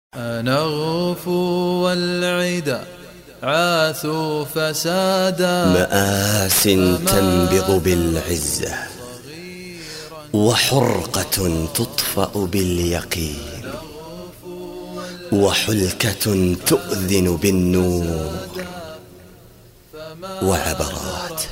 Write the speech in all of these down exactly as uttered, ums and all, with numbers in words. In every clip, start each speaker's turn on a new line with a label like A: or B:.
A: نغفو والعدا عاثوا فسادا،
B: مآس تنبض بالعزة وحرقة تطفأ باليقين، وحلكة تؤذن بالنور، وعبرات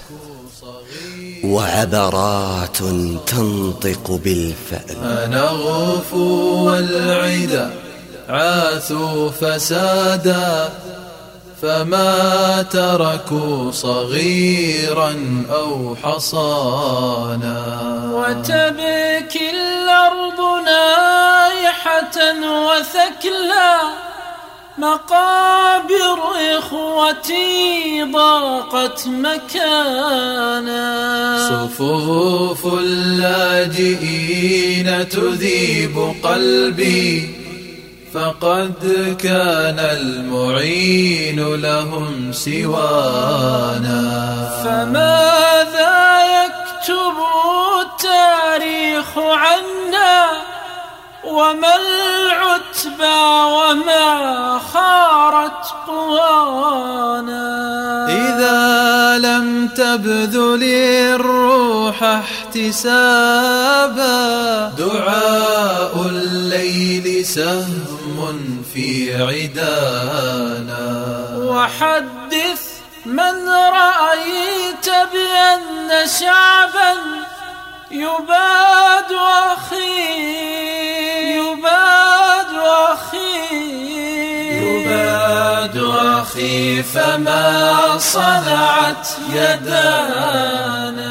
B: وعبرات تنطق بالفأل.
A: نغفو والعدا عاثوا فسادا، فما تركوا صغيرا أو حصانا.
C: وتبكي الأرض نائحة وثكلا، مقابر إخوتي ضاقت مكانا.
A: صفوف اللاجئين تذيب قلبي، فقد كان المعين لهم سوانا.
C: فماذا يكتب التاريخ عنا، وما العتبى وما خارت قوانا.
A: إذا لم تبذل الروح احتسابا، دعاء الليل سهم في عدانا.
C: وحدث من رأيت بأن شعبا يباد أخي يباد أخي يباد أخي، فما صنعت يدانا.